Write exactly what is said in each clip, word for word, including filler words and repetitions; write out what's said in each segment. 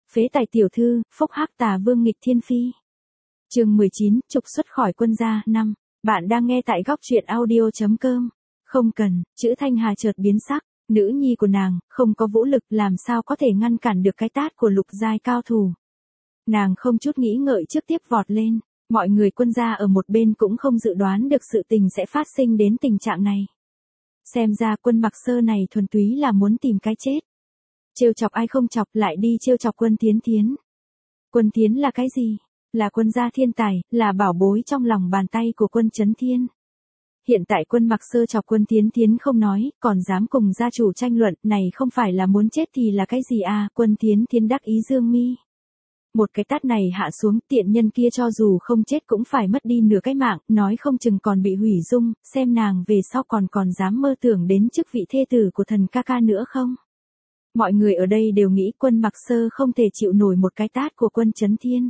Phế tài tiểu thư, phúc hắc tà vương nghịch thiên phi. Chương mười chín, trục xuất khỏi quân gia. Năm. Bạn đang nghe tại góc truyện audio chấm com. Không cần, chữ Thanh Hà chợt biến sắc, nữ nhi của nàng, không có vũ lực làm sao có thể ngăn cản được cái tát của lục giai cao thủ. Nàng không chút nghĩ ngợi trước tiếp vọt lên, mọi người quân gia ở một bên cũng không dự đoán được sự tình sẽ phát sinh đến tình trạng này. Xem ra quân Mặc Sơ này thuần túy là muốn tìm cái chết. Trêu chọc ai không chọc lại đi trêu chọc Quân Thiến Thiến. Quân Thiến là cái gì? Là quân gia thiên tài, là bảo bối trong lòng bàn tay của Quân Chấn Thiên. Hiện tại quân Mặc Sơ chọc Quân Thiến Thiến không nói, còn dám cùng gia chủ tranh luận, này không phải là muốn chết thì là cái gì à? Quân Thiến Thiến đắc ý dương mi. Một cái tát này hạ xuống, tiện nhân kia cho dù không chết cũng phải mất đi nửa cái mạng, nói không chừng còn bị hủy dung, xem nàng về sau còn còn dám mơ tưởng đến chức vị thê tử của thần ca ca nữa không? Mọi người ở đây đều nghĩ quân Mặc Sơ không thể chịu nổi một cái tát của Quân Chấn Thiên.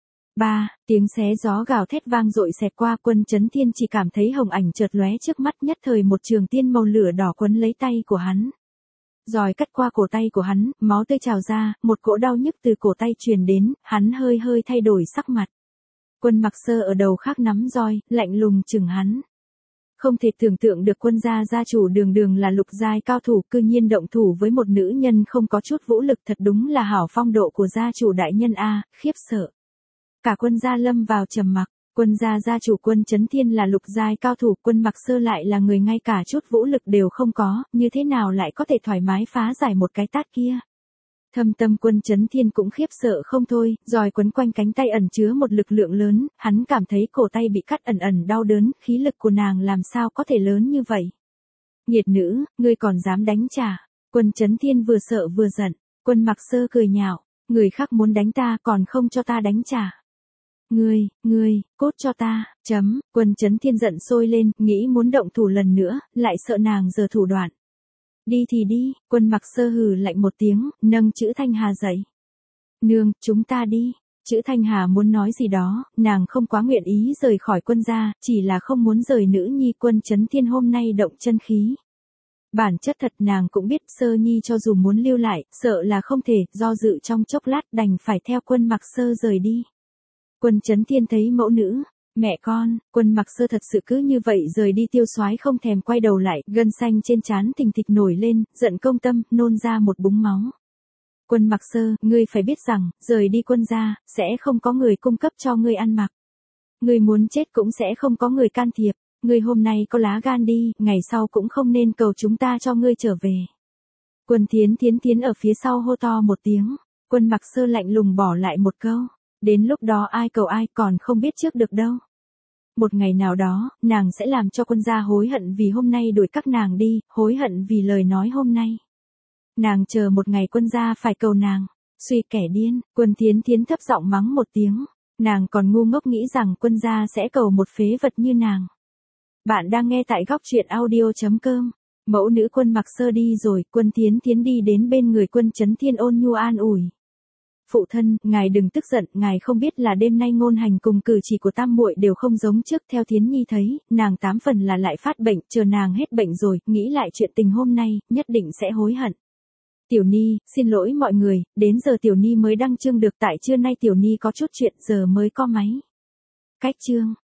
Ba, tiếng xé gió gào thét vang dội xẹt qua, Quân Chấn Thiên chỉ cảm thấy hồng ảnh chợt lóe trước mắt, nhất thời một trường tiên màu lửa đỏ quấn lấy tay của hắn. Rồi cắt qua cổ tay của hắn, máu tươi trào ra, một cỗ đau nhức từ cổ tay truyền đến, hắn hơi hơi thay đổi sắc mặt. Quân Mặc Sơ ở đầu khác nắm roi, lạnh lùng chừng hắn. Không thể tưởng tượng được quân gia gia chủ đường đường là lục giai cao thủ cư nhiên động thủ với một nữ nhân không có chút vũ lực, thật đúng là hảo phong độ của gia chủ đại nhân a, khiếp sợ. Cả quân gia lâm vào trầm mặc, quân gia gia chủ Quân Chấn Thiên là lục giai cao thủ, quân Mặc Sơ lại là người ngay cả chút vũ lực đều không có, như thế nào lại có thể thoải mái phá giải một cái tát kia. Thâm tâm Quân Chấn Thiên cũng khiếp sợ không thôi, rồi quấn quanh cánh tay ẩn chứa một lực lượng lớn, hắn cảm thấy cổ tay bị cắt ẩn ẩn đau đớn, khí lực của nàng làm sao có thể lớn như vậy. Nghiệt nữ, ngươi còn dám đánh trả. Quân Chấn Thiên vừa sợ vừa giận, quân Mặc Sơ cười nhạo, người khác muốn đánh ta còn không cho ta đánh trả. Ngươi, ngươi, cốt cho ta, chấm, Quân Chấn Thiên giận sôi lên, nghĩ muốn động thủ lần nữa, lại sợ nàng giở thủ đoạn. Đi thì đi, quân Mặc Sơ hừ lạnh một tiếng, nâng chữ Thanh Hà dậy. Nương, chúng ta đi. Chữ Thanh Hà muốn nói gì đó, nàng không quá nguyện ý rời khỏi quân gia, chỉ là không muốn rời nữ nhi Quân Chấn Thiên hôm nay động chân khí. Bản chất thật nàng cũng biết Sơ Nhi cho dù muốn lưu lại, sợ là không thể, do dự trong chốc lát đành phải theo quân Mặc Sơ rời đi. Quân Chấn Thiên thấy mẫu nữ, mẹ con, quân Mặc Sơ thật sự cứ như vậy rời đi, tiêu soái không thèm quay đầu lại, gân xanh trên trán thình thịch nổi lên, giận công tâm, nôn ra một búng máu. Quân Mặc Sơ, ngươi phải biết rằng, rời đi quân gia, sẽ không có người cung cấp cho ngươi ăn mặc. Ngươi muốn chết cũng sẽ không có người can thiệp, ngươi hôm nay có lá gan đi, ngày sau cũng không nên cầu chúng ta cho ngươi trở về. Quân Thiến Thiến Thiến ở phía sau hô to một tiếng, quân Mặc Sơ lạnh lùng bỏ lại một câu. Đến lúc đó ai cầu ai còn không biết trước được đâu. Một ngày nào đó, nàng sẽ làm cho quân gia hối hận vì hôm nay đuổi các nàng đi, hối hận vì lời nói hôm nay. Nàng chờ một ngày quân gia phải cầu nàng. Suy kẻ điên, Quân Thiến Thiến thấp giọng mắng một tiếng. Nàng còn ngu ngốc nghĩ rằng quân gia sẽ cầu một phế vật như nàng. Bạn đang nghe tại góc truyện audio chấm com. Mẫu nữ Quân Mặc Sơ đi rồi, Quân Thiến Thiến đi đến bên người Quân Chấn Thiên ôn nhu an ủi. Phụ thân, ngài đừng tức giận, ngài không biết là đêm nay ngôn hành cùng cử chỉ của tam muội đều không giống trước, theo Thiến Nhi thấy, nàng tám phần là lại phát bệnh, chờ nàng hết bệnh rồi, nghĩ lại chuyện tình hôm nay, nhất định sẽ hối hận. Tiểu Ni, xin lỗi mọi người, đến giờ Tiểu Ni mới đăng chương được, tại trưa nay Tiểu Ni có chút chuyện, giờ mới có máy. Cách chương.